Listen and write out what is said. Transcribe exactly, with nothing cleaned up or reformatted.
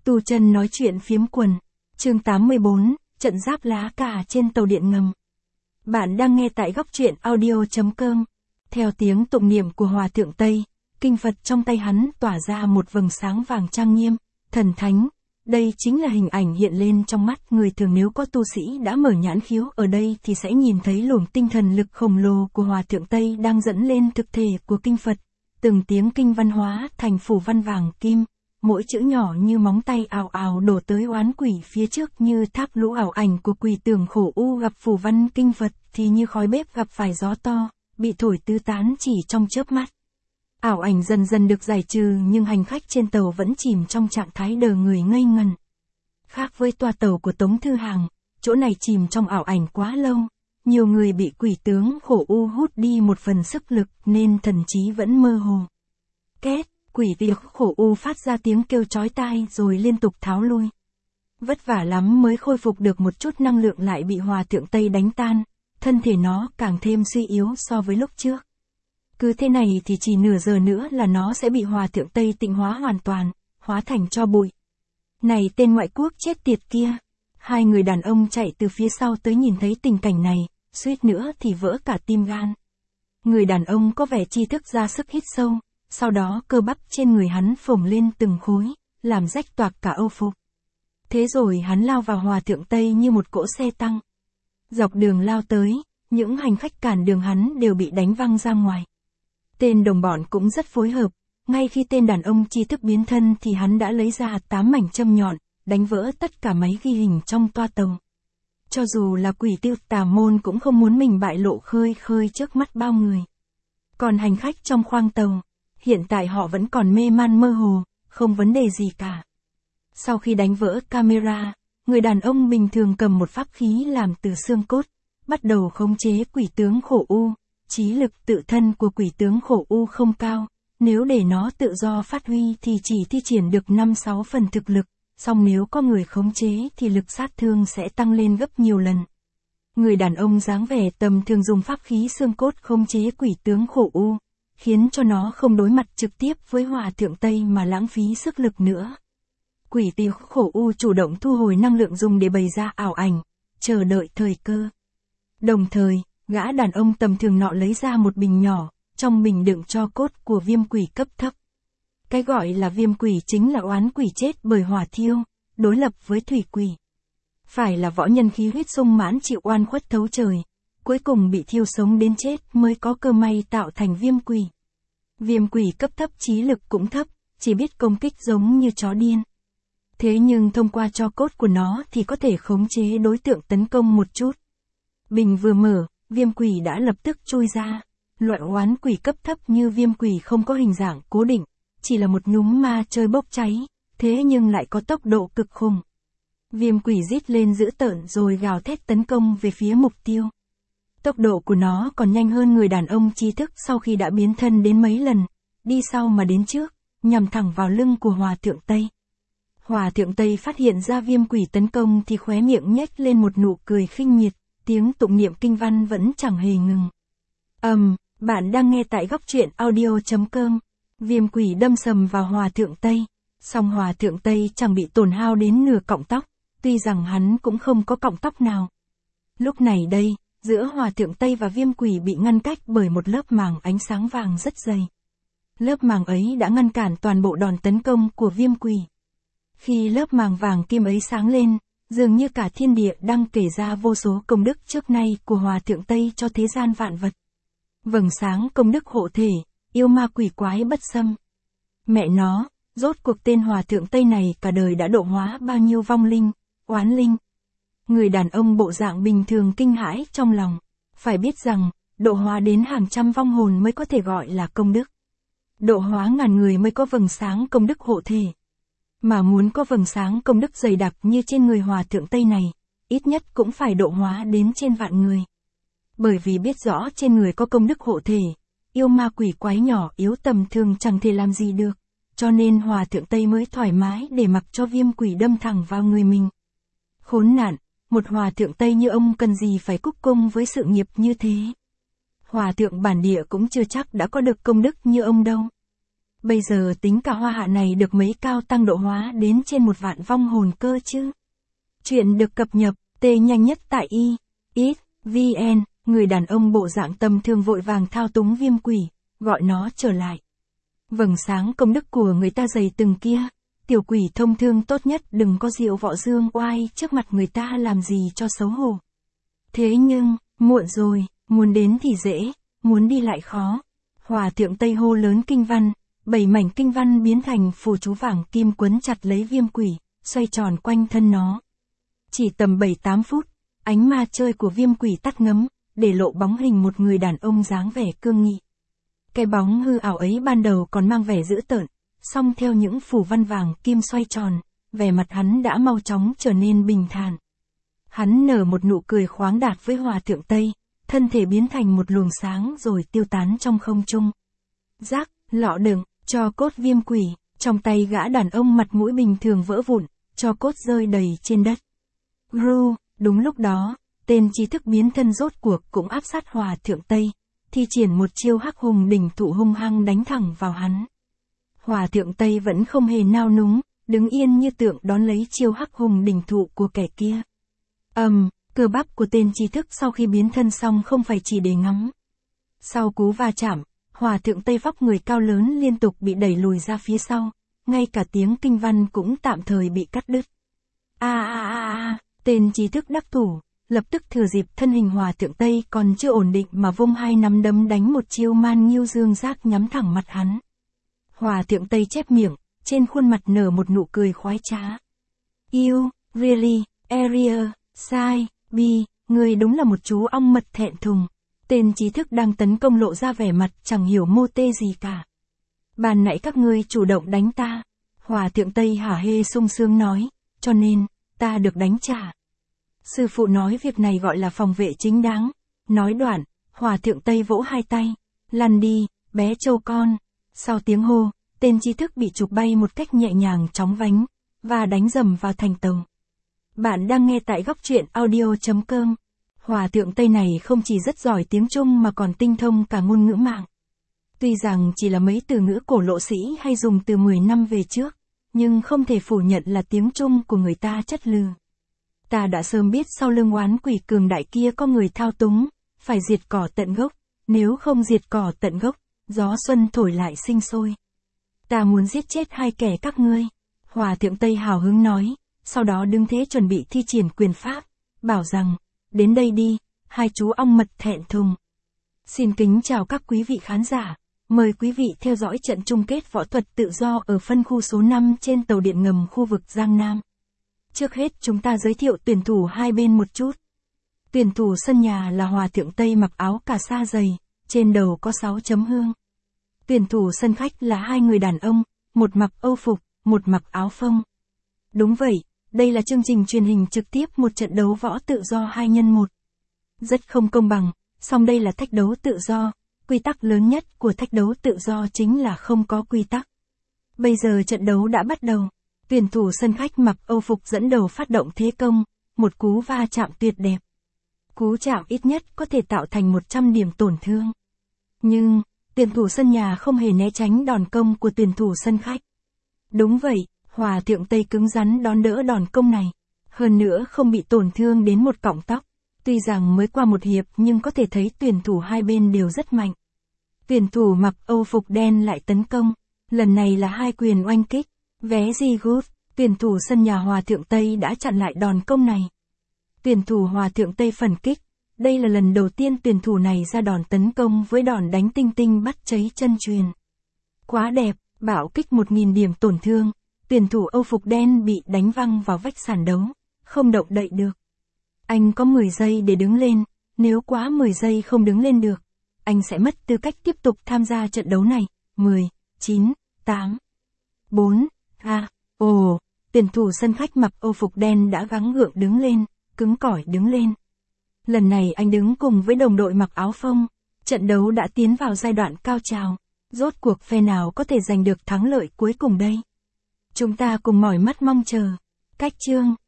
Tu chân nói chuyện phiếm quần. Chương tám mươi bốn, trận giáp lá cà trên tàu điện ngầm. Bạn đang nghe tại góc truyện audio chấm com. Theo tiếng tụng niệm của Hòa Thượng Tây, kinh Phật trong tay hắn tỏa ra một vầng sáng vàng trang nghiêm, thần thánh. Đây chính là hình ảnh hiện lên trong mắt người thường, nếu có tu sĩ đã mở nhãn khiếu ở đây thì sẽ nhìn thấy luồng tinh thần lực khổng lồ của Hòa Thượng Tây đang dẫn lên thực thể của kinh Phật. Từng tiếng kinh văn hóa thành phù văn vàng kim, mỗi chữ nhỏ như móng tay ào ào đổ tới oán quỷ phía trước như tháp lũ. Ảo ảnh của quỷ tưởng khổ u gặp phù văn kinh Phật thì như khói bếp gặp phải gió to, bị thổi tứ tán chỉ trong chớp mắt. Ảo ảnh dần dần được giải trừ nhưng hành khách trên tàu vẫn chìm trong trạng thái đờ người ngây ngần. Khác với toa tàu của Tống Thư Hàng, chỗ này chìm trong ảo ảnh quá lâu, nhiều người bị quỷ tướng khổ u hút đi một phần sức lực nên thần trí vẫn mơ hồ. Két, quỷ việc khổ u phát ra tiếng kêu chói tai rồi liên tục tháo lui. Vất vả lắm mới khôi phục được một chút năng lượng lại bị Hòa Thượng Tây đánh tan, thân thể nó càng thêm suy yếu so với lúc trước. Cứ thế này thì chỉ nửa giờ nữa là nó sẽ bị Hòa Thượng Tây tịnh hóa hoàn toàn, hóa thành tro bụi. Này tên ngoại quốc chết tiệt kia! Hai người đàn ông chạy từ phía sau tới nhìn thấy tình cảnh này, suýt nữa thì vỡ cả tim gan. Người đàn ông có vẻ tri thức ra sức hít sâu, sau đó cơ bắp trên người hắn phồng lên từng khối, làm rách toạc cả âu phục. Thế rồi hắn lao vào Hòa Thượng Tây như một cỗ xe tăng. Dọc đường lao tới, những hành khách cản đường hắn đều bị đánh văng ra ngoài. Tên đồng bọn cũng rất phối hợp, ngay khi tên đàn ông tri thức biến thân thì hắn đã lấy ra tám mảnh châm nhọn, đánh vỡ tất cả máy ghi hình trong toa tàu. Cho dù là quỷ tiêu tà môn cũng không muốn mình bại lộ khơi khơi trước mắt bao người. Còn hành khách trong khoang tàu, hiện tại họ vẫn còn mê man mơ hồ, không vấn đề gì cả. Sau khi đánh vỡ camera, người đàn ông bình thường cầm một pháp khí làm từ xương cốt, bắt đầu khống chế quỷ tướng khổ u. Trí lực tự thân của quỷ tướng khổ u không cao, nếu để nó tự do phát huy thì chỉ thi triển được năm sáu phần thực lực, song nếu có người khống chế thì lực sát thương sẽ tăng lên gấp nhiều lần. Người đàn ông dáng vẻ tầm thường dùng pháp khí xương cốt khống chế quỷ tướng khổ u, khiến cho nó không đối mặt trực tiếp với Hòa Thượng Tây mà lãng phí sức lực nữa. Quỷ tướng khổ u chủ động thu hồi năng lượng dùng để bày ra ảo ảnh, chờ đợi thời cơ. Đồng thời, gã đàn ông tầm thường nọ lấy ra một bình nhỏ, trong bình đựng tro cốt của viêm quỷ cấp thấp. Cái gọi là viêm quỷ chính là oán quỷ chết bởi hỏa thiêu, đối lập với thủy quỷ. Phải là võ nhân khí huyết sung mãn chịu oan khuất thấu trời, cuối cùng bị thiêu sống đến chết mới có cơ may tạo thành viêm quỷ. Viêm quỷ cấp thấp trí lực cũng thấp, chỉ biết công kích giống như chó điên. Thế nhưng thông qua tro cốt của nó thì có thể khống chế đối tượng tấn công một chút. Bình vừa mở, viêm quỷ đã lập tức chui ra. Loại oán quỷ cấp thấp như viêm quỷ không có hình dạng cố định, chỉ là một nhúm ma chơi bốc cháy, thế nhưng lại có tốc độ cực khủng. Viêm quỷ rít lên dữ tợn rồi gào thét tấn công về phía mục tiêu. Tốc độ của nó còn nhanh hơn người đàn ông trí thức sau khi đã biến thân đến mấy lần, đi sau mà đến trước, nhằm thẳng vào lưng của Hòa Thượng Tây. Hòa Thượng Tây phát hiện ra viêm quỷ tấn công thì khóe miệng nhếch lên một nụ cười khinh miệt, tiếng tụng niệm kinh văn vẫn chẳng hề ngừng. Ầm, um, bạn đang nghe tại góc truyện audio chấm com. Viêm quỷ đâm sầm vào Hòa Thượng Tây, song Hòa Thượng Tây chẳng bị tổn hao đến nửa cọng tóc, tuy rằng hắn cũng không có cọng tóc nào. Lúc này đây, giữa Hòa Thượng Tây và viêm quỷ bị ngăn cách bởi một lớp màng ánh sáng vàng rất dày. Lớp màng ấy đã ngăn cản toàn bộ đòn tấn công của viêm quỷ. Khi lớp màng vàng kim ấy sáng lên, dường như cả thiên địa đang kể ra vô số công đức trước nay của Hòa Thượng Tây cho thế gian vạn vật. Vầng sáng công đức hộ thể, yêu ma quỷ quái bất xâm. Mẹ nó, rốt cuộc tên Hòa Thượng Tây này cả đời đã độ hóa bao nhiêu vong linh, oán linh. Người đàn ông bộ dạng bình thường kinh hãi trong lòng. Phải biết rằng, độ hóa đến hàng trăm vong hồn mới có thể gọi là công đức. Độ hóa ngàn người mới có vầng sáng công đức hộ thể. Mà muốn có vầng sáng công đức dày đặc như trên người Hòa Thượng Tây này, ít nhất cũng phải độ hóa đến trên vạn người. Bởi vì biết rõ trên người có công đức hộ thể, yêu ma quỷ quái nhỏ yếu tầm thường chẳng thể làm gì được, cho nên Hòa Thượng Tây mới thoải mái để mặc cho viêm quỷ đâm thẳng vào người mình. Khốn nạn, một Hòa Thượng Tây như ông cần gì phải cúc cung với sự nghiệp như thế. Hòa Thượng bản địa cũng chưa chắc đã có được công đức như ông đâu. Bây giờ tính cả hoa hạ này được mấy cao tăng độ hóa đến trên một vạn vong hồn cơ chứ. Chuyện được cập nhật, tê nhanh nhất tại i, ít, vn, người đàn ông bộ dạng tầm thường vội vàng thao túng viêm quỷ, gọi nó trở lại. Vầng sáng công đức của người ta dày từng kia, tiểu quỷ thông thương tốt nhất đừng có diệu võ dương oai trước mặt người ta làm gì cho xấu hổ. Thế nhưng, muộn rồi, muốn đến thì dễ, muốn đi lại khó. Hòa thượng Tây hô lớn kinh văn, bảy mảnh kinh văn biến thành phù chú vàng kim quấn chặt lấy viêm quỷ, xoay tròn quanh thân nó. Chỉ tầm bảy tám phút, ánh ma chơi của viêm quỷ tắt ngấm, để lộ bóng hình một người đàn ông dáng vẻ cương nghị. Cái bóng hư ảo ấy ban đầu còn mang vẻ dữ tợn, song theo những phù văn vàng kim xoay tròn, vẻ mặt hắn đã mau chóng trở nên bình thản. Hắn nở một nụ cười khoáng đạt với Hòa thượng Tây, thân thể biến thành một luồng sáng rồi tiêu tán trong không trung. Rác, lọ đựng, tro cốt viêm quỷ, trong tay gã đàn ông mặt mũi bình thường vỡ vụn, tro cốt rơi đầy trên đất. Gru, đúng lúc đó, tên trí thức biến thân rốt cuộc cũng áp sát Hòa thượng Tây, thi triển một chiêu hắc hùng đỉnh thụ hung hăng đánh thẳng vào hắn. Hòa thượng Tây vẫn không hề nao núng, đứng yên như tượng đón lấy chiêu hắc hùng đỉnh thụ của kẻ kia. Ầm, um, cơ bắp của tên trí thức sau khi biến thân xong không phải chỉ để ngắm. Sau cú va chạm, Hòa thượng Tây vóc người cao lớn liên tục bị đẩy lùi ra phía sau, ngay cả tiếng kinh văn cũng tạm thời bị cắt đứt. A a a a, tên trí thức đắc thủ, lập tức thừa dịp thân hình Hòa thượng Tây còn chưa ổn định mà vung hai nắm đấm đánh một chiêu man nghiêu dương giác nhắm thẳng mặt hắn. Hòa thượng Tây chép miệng, trên khuôn mặt nở một nụ cười khoái trá. You, really, area, sai, bi, người đúng là một chú ong mật thẹn thùng. Tên trí thức đang tấn công lộ ra vẻ mặt chẳng hiểu mô tê gì cả. Ban nãy các ngươi chủ động đánh ta. Hòa thượng Tây hả hê sung sướng nói, cho nên, ta được đánh trả. Sư phụ nói việc này gọi là phòng vệ chính đáng. Nói đoạn, Hòa thượng Tây vỗ hai tay. Lăn đi, bé trâu con. Sau tiếng hô, tên trí thức bị chụp bay một cách nhẹ nhàng chóng vánh, và đánh dầm vào thành tàu. Bạn đang nghe tại góc truyện audio chấm com. Hòa thượng Tây này không chỉ rất giỏi tiếng Trung mà còn tinh thông cả ngôn ngữ mạng. Tuy rằng chỉ là mấy từ ngữ cổ lộ sĩ hay dùng từ mười năm về trước, nhưng không thể phủ nhận là tiếng Trung của người ta chất lừ. Ta đã sớm biết sau lưng oán quỷ cường đại kia có người thao túng, phải diệt cỏ tận gốc, nếu không diệt cỏ tận gốc, gió xuân thổi lại sinh sôi. Ta muốn giết chết hai kẻ các ngươi. Hòa thượng Tây hào hứng nói, sau đó đứng thế chuẩn bị thi triển quyền pháp, bảo rằng, đến đây đi, hai chú ong mật thẹn thùng. Xin kính chào các quý vị khán giả, mời quý vị theo dõi trận chung kết võ thuật tự do ở phân khu số năm trên tàu điện ngầm khu vực Giang Nam. Trước hết chúng ta giới thiệu tuyển thủ hai bên một chút. Tuyển thủ sân nhà là Hòa thượng Tây mặc áo cà sa dày, trên đầu có sáu chấm hương. Tuyển thủ sân khách là hai người đàn ông, một mặc âu phục, một mặc áo phông. Đúng vậy, đây là chương trình truyền hình trực tiếp một trận đấu võ tự do hai nhân một. Rất không công bằng, song đây là thách đấu tự do, quy tắc lớn nhất của thách đấu tự do chính là không có quy tắc. Bây giờ trận đấu đã bắt đầu, tuyển thủ sân khách mặc âu phục dẫn đầu phát động thế công, một cú va chạm tuyệt đẹp. Cú chạm ít nhất có thể tạo thành một trăm điểm tổn thương. Nhưng, tuyển thủ sân nhà không hề né tránh đòn công của tuyển thủ sân khách. Đúng vậy, Hòa thượng Tây cứng rắn đón đỡ đòn công này. Hơn nữa không bị tổn thương đến một cọng tóc. Tuy rằng mới qua một hiệp nhưng có thể thấy tuyển thủ hai bên đều rất mạnh. Tuyển thủ mặc âu phục đen lại tấn công. Lần này là hai quyền oanh kích. Very good. Tuyển thủ sân nhà Hòa thượng Tây đã chặn lại đòn công này. Tuyển thủ Hòa thượng Tây phản kích. Đây là lần đầu tiên tuyển thủ này ra đòn tấn công với đòn đánh tinh tinh bắt cháy chân truyền. Quá đẹp, bạo kích một nghìn điểm tổn thương. Tuyển thủ âu phục đen bị đánh văng vào vách sàn đấu, không động đậy được. Anh có mười giây để đứng lên, nếu quá mười giây không đứng lên được, anh sẽ mất tư cách tiếp tục tham gia trận đấu này. mười, chín, tám, bốn, a, ồ, tuyển thủ sân khách mặc âu phục đen đã gắng gượng đứng lên, cứng cỏi đứng lên. Lần này anh đứng cùng với đồng đội mặc áo phông, trận đấu đã tiến vào giai đoạn cao trào, rốt cuộc phe nào có thể giành được thắng lợi cuối cùng đây? Chúng ta cùng mỏi mắt mong chờ. Cách chương